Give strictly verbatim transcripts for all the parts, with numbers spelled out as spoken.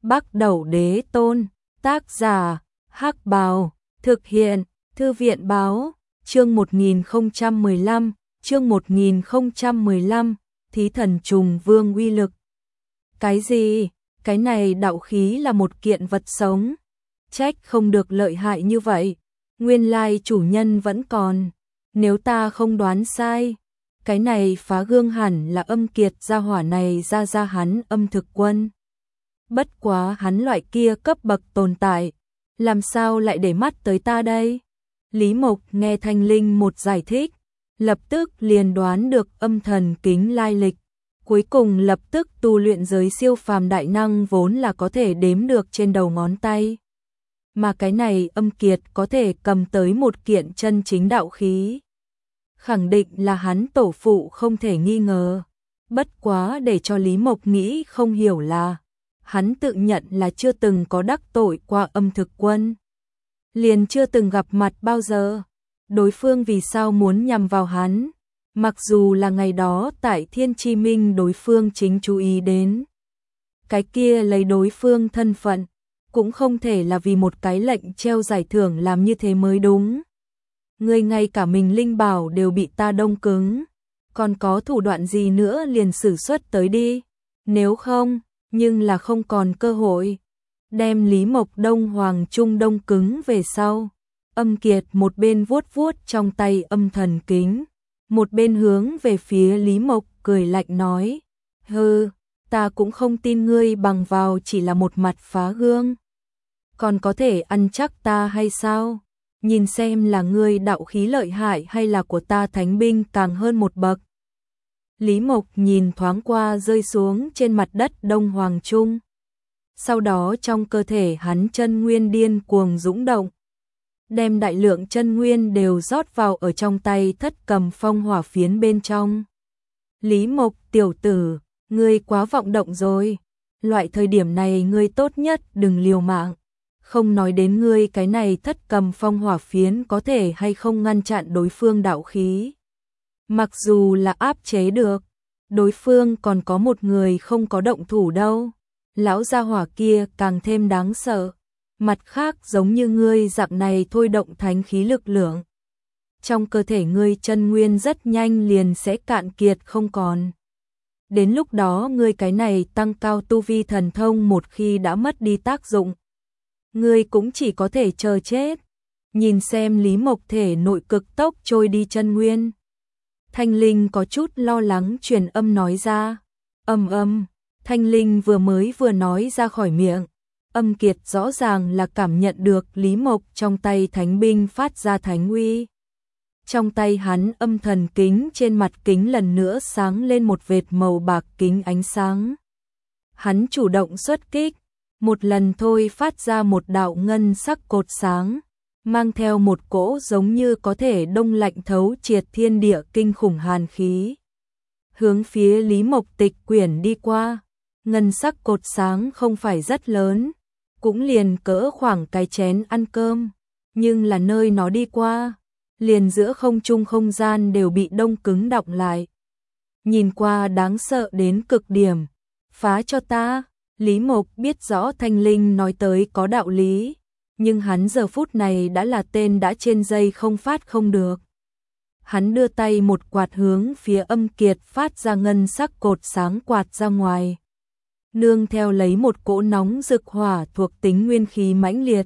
Bắc Đẩu Đế Tôn, tác giả, Hắc Bào, thực hiện, Thư viện báo, chương một nghìn không trăm mười lăm, chương một nghìn không trăm mười lăm, Thí Thần Trùng Vương uy lực. Cái gì? Cái này đạo khí là một kiện vật sống. Trách không được lợi hại như vậy. Nguyên lai chủ nhân vẫn còn. Nếu ta không đoán sai, cái này phá gương hẳn là âm kiệt gia hỏa này ra ra hắn âm thực quân. Bất quá hắn loại kia cấp bậc tồn tại, làm sao lại để mắt tới ta đây? Lý Mộc nghe Thanh Linh một giải thích, lập tức liền đoán được âm thần kính lai lịch. Cuối cùng lập tức tu luyện giới siêu phàm đại năng vốn là có thể đếm được trên đầu ngón tay. Mà cái này âm kiệt có thể cầm tới một kiện chân chính đạo khí. Khẳng định là hắn tổ phụ không thể nghi ngờ. Bất quá để cho Lý Mộc nghĩ không hiểu là, hắn tự nhận là chưa từng có đắc tội qua âm thực quân. Liền chưa từng gặp mặt bao giờ. Đối phương vì sao muốn nhằm vào hắn? Mặc dù là ngày đó tại Thiên Chi Minh đối phương chính chú ý đến. Cái kia lấy đối phương thân phận, cũng không thể là vì một cái lệnh treo giải thưởng làm như thế mới đúng. Người ngay cả mình linh bảo đều bị ta đông cứng, còn có thủ đoạn gì nữa liền sử xuất tới đi. Nếu không, nhưng là không còn cơ hội. Đem Lý Mộc Đông Hoàng Trung đông cứng về sau. Âm kiệt một bên vuốt vuốt trong tay âm thần kính, một bên hướng về phía Lý Mộc cười lạnh nói, hừ, ta cũng không tin ngươi bằng vào chỉ là một mặt phá gương. Còn có thể ăn chắc ta hay sao? Nhìn xem là ngươi đạo khí lợi hại hay là của ta thánh binh càng hơn một bậc. Lý Mộc nhìn thoáng qua rơi xuống trên mặt đất Đông Hoàng Trung. Sau đó trong cơ thể hắn chân nguyên điên cuồng dũng động, đem đại lượng chân nguyên đều rót vào ở trong tay Thất Cầm Phong hỏa phiến bên trong. Lý Mộc tiểu tử, ngươi quá vọng động rồi. Loại thời điểm này ngươi tốt nhất đừng liều mạng. Không nói đến ngươi cái này Thất Cầm Phong hỏa phiến có thể hay không ngăn chặn đối phương đạo khí. Mặc dù là áp chế được, đối phương còn có một người không có động thủ đâu. Lão gia hỏa kia càng thêm đáng sợ. Mặt khác giống như ngươi dạng này thôi động thánh khí lực lượng. Trong cơ thể ngươi chân nguyên rất nhanh liền sẽ cạn kiệt không còn. Đến lúc đó ngươi cái này tăng cao tu vi thần thông một khi đã mất đi tác dụng. Ngươi cũng chỉ có thể chờ chết. Nhìn xem Lý Mộc thể nội cực tốc trôi đi chân nguyên. Thanh Linh có chút lo lắng truyền âm nói ra. Âm âm, Thanh Linh vừa mới vừa nói ra khỏi miệng. Âm kiệt rõ ràng là cảm nhận được Lý Mộc trong tay thánh binh phát ra thánh uy. Trong tay hắn âm thần kính trên mặt kính lần nữa sáng lên một vệt màu bạc kính ánh sáng. Hắn chủ động xuất kích, một lần thôi phát ra một đạo ngân sắc cột sáng, mang theo một cỗ giống như có thể đông lạnh thấu triệt thiên địa kinh khủng hàn khí. Hướng phía Lý Mộc tịch quyển đi qua, ngân sắc cột sáng không phải rất lớn, cũng liền cỡ khoảng cái chén ăn cơm, nhưng là nơi nó đi qua, liền giữa không trung không gian đều bị đông cứng đọng lại. Nhìn qua đáng sợ đến cực điểm. Phá cho ta. Lý Mộc biết rõ Thanh Linh nói tới có đạo lý, nhưng hắn giờ phút này đã là tên đã trên dây không phát không được. Hắn đưa tay một quạt hướng phía âm kiệt phát ra ngân sắc cột sáng quạt ra ngoài. Nương theo lấy một cỗ nóng rực hỏa thuộc tính nguyên khí mãnh liệt.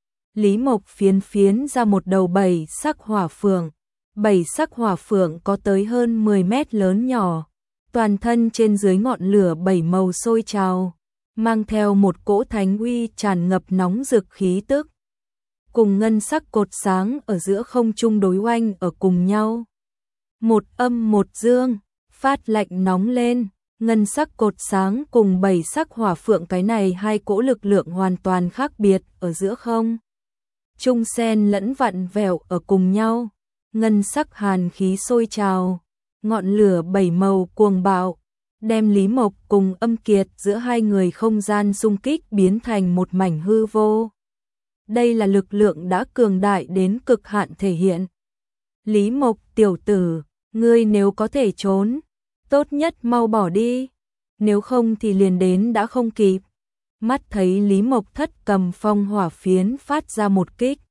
Lý Mộc phiến phiến ra một đầu bảy sắc hỏa phượng. Bảy sắc hỏa phượng có tới hơn mười mét lớn nhỏ. Toàn thân trên dưới ngọn lửa bảy màu sôi trào, mang theo một cỗ thánh uy tràn ngập nóng rực khí tức. Cùng ngân sắc cột sáng ở giữa không trung đối oanh ở cùng nhau. Một âm một dương, phát lạnh nóng lên. Ngân sắc cột sáng cùng bảy sắc hỏa phượng cái này hai cỗ lực lượng hoàn toàn khác biệt ở giữa không. Trung sen lẫn vặn vẹo ở cùng nhau. Ngân sắc hàn khí sôi trào. Ngọn lửa bảy màu cuồng bạo. Đem Lý Mộc cùng âm kiệt giữa hai người không gian xung kích biến thành một mảnh hư vô. Đây là lực lượng đã cường đại đến cực hạn thể hiện. Lý Mộc tiểu tử, ngươi nếu có thể trốn, tốt nhất mau bỏ đi, nếu không thì liền đến đã không kịp. mắt thấy Lý Mộc Thất cầm phong hỏa phiến phát ra một kích.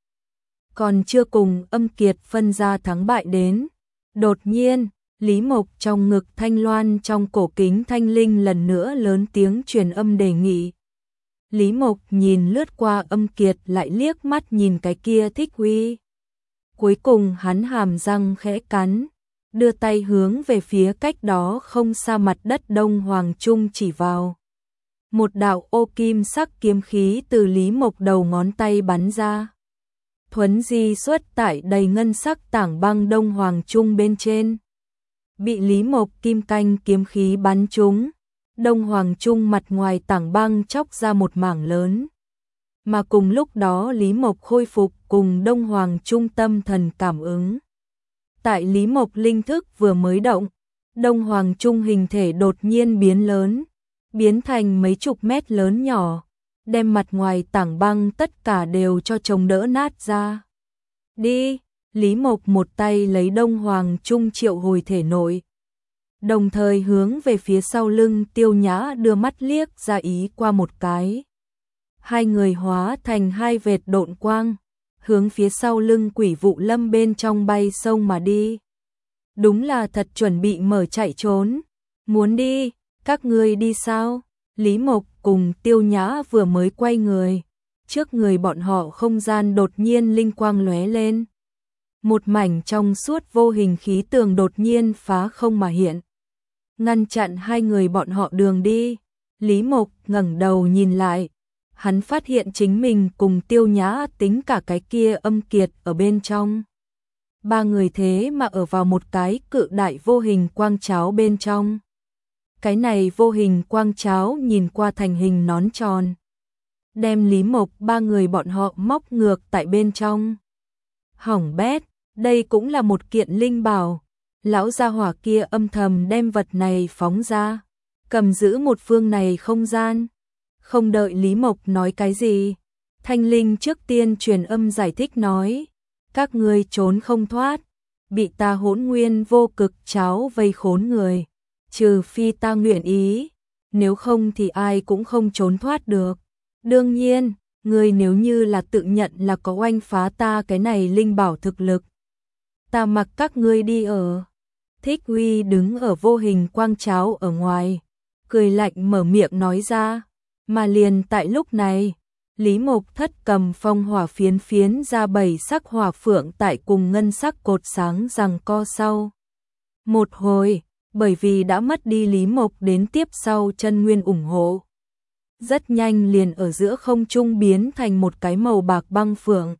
Còn chưa cùng Âm Kiệt phân ra thắng bại đến. Đột nhiên, Lý Mộc trong ngực thanh loan trong cổ kính thanh linh lần nữa lớn tiếng truyền âm đề nghị. Lý Mộc nhìn lướt qua Âm Kiệt lại liếc mắt nhìn cái kia Thích Huy. Cuối cùng hắn hàm răng khẽ cắn, đưa tay hướng về phía cách đó không xa mặt đất Đông Hoàng Trung chỉ vào. Một đạo ô kim sắc kiếm khí từ Lý Mộc đầu ngón tay bắn ra. Thuấn di xuất tại đầy ngân sắc tảng băng Đông Hoàng Trung bên trên. Bị Lý Mộc kim canh kiếm khí bắn trúng, Đông Hoàng Trung mặt ngoài tảng băng chóc ra một mảng lớn. Mà cùng lúc đó Lý Mộc khôi phục cùng Đông Hoàng Trung tâm thần cảm ứng. Tại Lý Mộc linh thức vừa mới động, Đông Hoàng Trung hình thể đột nhiên biến lớn, biến thành mấy chục mét lớn nhỏ, đem mặt ngoài tảng băng tất cả đều cho chống đỡ nát ra. Đi, Lý Mộc một tay lấy Đông Hoàng Trung triệu hồi thể nội, đồng thời hướng về phía sau lưng Tiêu Nhã đưa mắt liếc ra ý qua một cái. Hai người hóa thành hai vệt độn quang, hướng phía sau lưng Quỷ Vụ Lâm bên trong bay sông mà đi. Đúng là thật chuẩn bị mở chạy trốn. Muốn đi, các ngươi đi sao? Lý Mộc cùng Tiêu Nhã vừa mới quay người, trước người bọn họ không gian đột nhiên linh quang lóe lên. Một mảnh trong suốt vô hình khí tường đột nhiên phá không mà hiện, ngăn chặn hai người bọn họ đường đi. Lý Mộc ngẩng đầu nhìn lại, hắn phát hiện chính mình cùng Tiêu Nhã tính cả cái kia Âm Kiệt ở bên trong. Ba người thế mà ở vào một cái cự đại vô hình quang cháo bên trong. Cái này vô hình quang cháo nhìn qua thành hình nón tròn, đem Lý Mộc ba người bọn họ móc ngược tại bên trong. Hỏng bét, đây cũng là một kiện linh bảo. Lão gia hỏa kia âm thầm đem vật này phóng ra, cầm giữ một phương này không gian. Không đợi Lý Mộc nói cái gì, Thanh Linh trước tiên truyền âm giải thích nói, các ngươi trốn không thoát, bị ta Hỗn Nguyên vô cực cháo vây khốn người, trừ phi ta nguyện ý, nếu không thì ai cũng không trốn thoát được. Đương nhiên, ngươi nếu như là tự nhận là có oanh phá ta cái này linh bảo thực lực, ta mặc các ngươi đi ở. Thích Huy đứng ở vô hình quang cháo ở ngoài, cười lạnh mở miệng nói ra. Mà liền tại lúc này, Lý Mộc Thất cầm phong hỏa phiến phiến ra bảy sắc hỏa phượng tại cùng ngân sắc cột sáng giằng co sau. Một hồi, bởi vì đã mất đi Lý Mộc đến tiếp sau chân nguyên ủng hộ, rất nhanh liền ở giữa không trung biến thành một cái màu bạc băng phượng.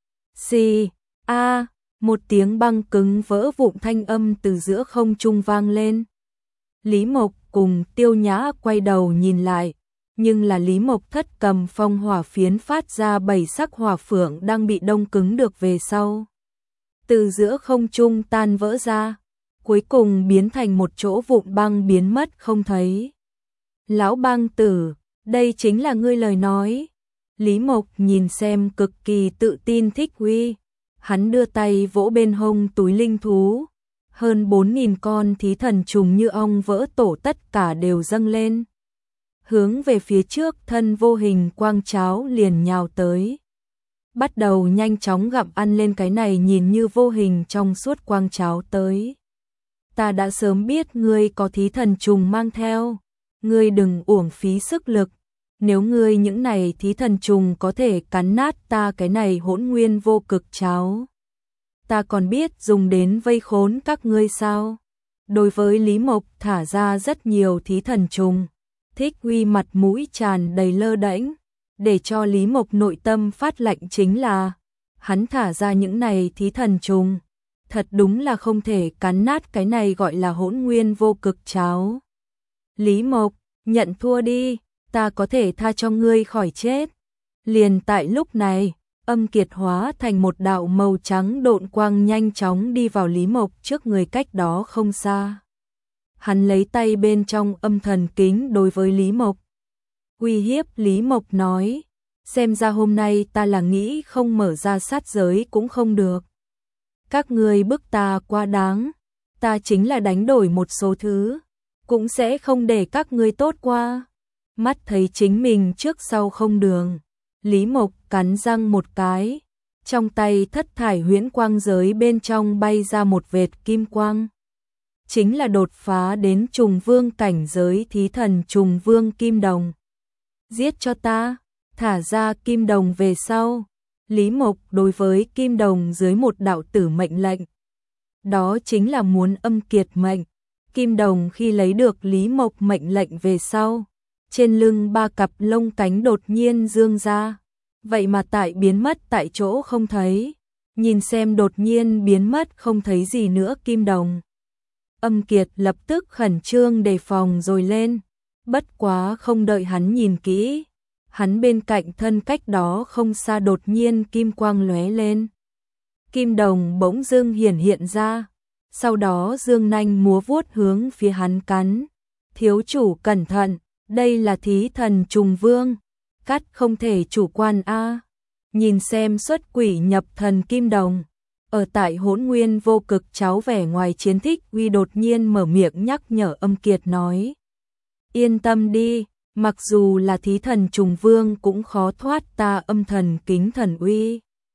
Xì, a, một tiếng băng cứng vỡ vụn thanh âm từ giữa không trung vang lên. Lý Mộc cùng Tiêu Nhã quay đầu nhìn lại, nhưng là Lý Mộc Thất cầm phong hỏa phiến phát ra bảy sắc hỏa phượng đang bị đông cứng được về sau. Từ giữa không trung tan vỡ ra, cuối cùng biến thành một chỗ vụn băng biến mất không thấy. Lão băng tử, đây chính là ngươi lời nói. Lý Mộc nhìn xem cực kỳ tự tin Thích Huy, hắn đưa tay vỗ bên hông túi linh thú, hơn bốn nghìn con thí thần trùng như ong vỡ tổ tất cả đều dâng lên, hướng về phía trước thân vô hình quang cháo liền nhào tới, bắt đầu nhanh chóng gặm ăn lên cái này nhìn như vô hình trong suốt quang cháo tới. Ta đã sớm biết ngươi có thí thần trùng mang theo, ngươi đừng uổng phí sức lực, nếu ngươi những này thí thần trùng có thể cắn nát ta cái này hỗn nguyên vô cực cháo, ta còn biết dùng đến vây khốn các ngươi sao? Đối với Lý Mộc thả ra rất nhiều thí thần trùng, Thích Huy mặt mũi tràn đầy lơ đễnh, để cho Lý Mộc nội tâm phát lạnh chính là, hắn thả ra những này thí thần trùng, thật đúng là không thể cắn nát cái này gọi là hỗn nguyên vô cực cháo. Lý Mộc, nhận thua đi, ta có thể tha cho ngươi khỏi chết. Liền tại lúc này, Âm Kiệt hóa thành một đạo màu trắng độn quang nhanh chóng đi vào Lý Mộc trước người cách đó không xa. Hắn lấy tay bên trong âm thần kính đối với Lý Mộc. Uy hiếp Lý Mộc nói, xem ra hôm nay ta là nghĩ không mở ra sát giới cũng không được. Các ngươi bức ta quá đáng, ta chính là đánh đổi một số thứ, cũng sẽ không để các ngươi tốt qua. mắt thấy chính mình trước sau không đường. Lý Mộc cắn răng một cái, trong tay thất thải huyễn quang giới bên trong bay ra một vệt kim quang. Chính là đột phá đến trùng vương cảnh giới thí thần trùng vương kim đồng. Giết cho ta, thả ra kim đồng về sau. Lý Mộc đối với kim đồng dưới một đạo tử mệnh lệnh. Đó chính là muốn âm kiệt mệnh. Kim đồng khi lấy được Lý Mộc mệnh lệnh về sau, trên lưng ba cặp lông cánh đột nhiên dương ra. Vậy mà tại biến mất tại chỗ không thấy. Nhìn xem đột nhiên biến mất không thấy gì nữa kim đồng. Âm Kiệt lập tức khẩn trương đề phòng rồi lên. Bất quá không đợi hắn nhìn kỹ. Hắn bên cạnh thân cách đó không xa đột nhiên kim quang lóe lên. Kim đồng bỗng dưng hiển hiện ra. Sau đó dương nanh múa vuốt hướng phía hắn cắn. Thiếu chủ cẩn thận, đây là thí thần trùng vương. Cắt không thể chủ quan a. Nhìn xem xuất quỷ nhập thần kim đồng. Ở tại Hỗn Nguyên Vô Cực cháu vẻ ngoài chiến thích uy đột nhiên mở miệng nhắc nhở Âm Kiệt nói. Yên tâm đi, mặc dù là thí thần trùng vương cũng khó thoát ta âm thần kính thần uy.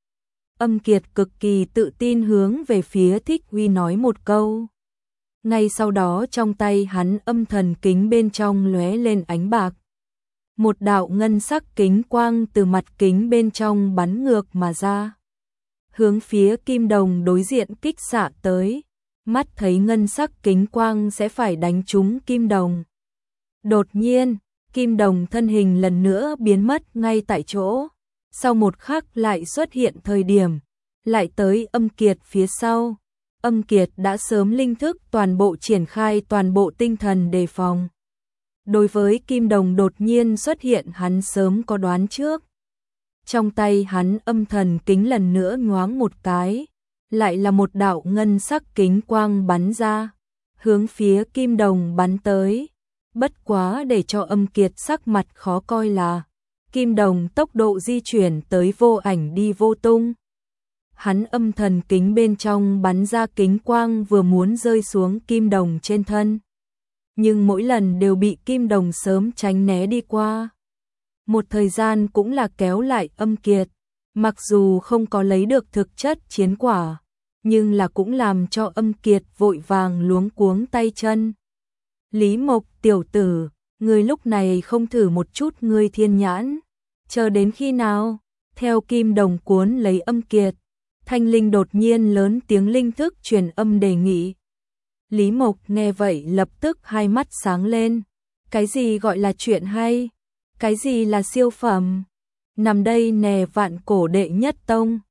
Âm Kiệt cực kỳ tự tin hướng về phía Thích Uy nói một câu. Ngay sau đó trong tay hắn âm thần kính bên trong lóe lên ánh bạc. Một đạo ngân sắc kính quang từ mặt kính bên trong bắn ngược mà ra. Hướng phía kim đồng đối diện kích xạ tới. Mắt thấy ngân sắc kính quang sẽ phải đánh trúng kim đồng. Đột nhiên, kim đồng thân hình lần nữa biến mất ngay tại chỗ. Sau một khắc lại xuất hiện thời điểm, lại tới Âm Kiệt phía sau. Âm Kiệt đã sớm linh thức toàn bộ triển khai toàn bộ tinh thần đề phòng. Đối với kim đồng đột nhiên xuất hiện hắn sớm có đoán trước. Trong tay hắn âm thần kính lần nữa nhoáng một cái, lại là một đạo ngân sắc kính quang bắn ra, hướng phía kim đồng bắn tới. Bất quá để cho Âm Kiệt sắc mặt khó coi là, kim đồng tốc độ di chuyển tới vô ảnh đi vô tung. Hắn âm thần kính bên trong bắn ra kính quang vừa muốn rơi xuống kim đồng trên thân. Nhưng mỗi lần đều bị kim đồng sớm tránh né đi qua. Một thời gian cũng là kéo lại Âm Kiệt, mặc dù không có lấy được thực chất chiến quả, nhưng là cũng làm cho Âm Kiệt vội vàng luống cuống tay chân. Lý Mộc tiểu tử, ngươi lúc này không thử một chút ngươi thiên nhãn, chờ đến khi nào? Theo kim đồng cuốn lấy Âm Kiệt, Thanh Linh đột nhiên lớn tiếng linh thức truyền âm đề nghị. Lý Mộc nghe vậy lập tức hai mắt sáng lên. Cái gì gọi là chuyện hay? Cái gì là siêu phẩm? Nằm đây nè vạn cổ đệ nhất tông,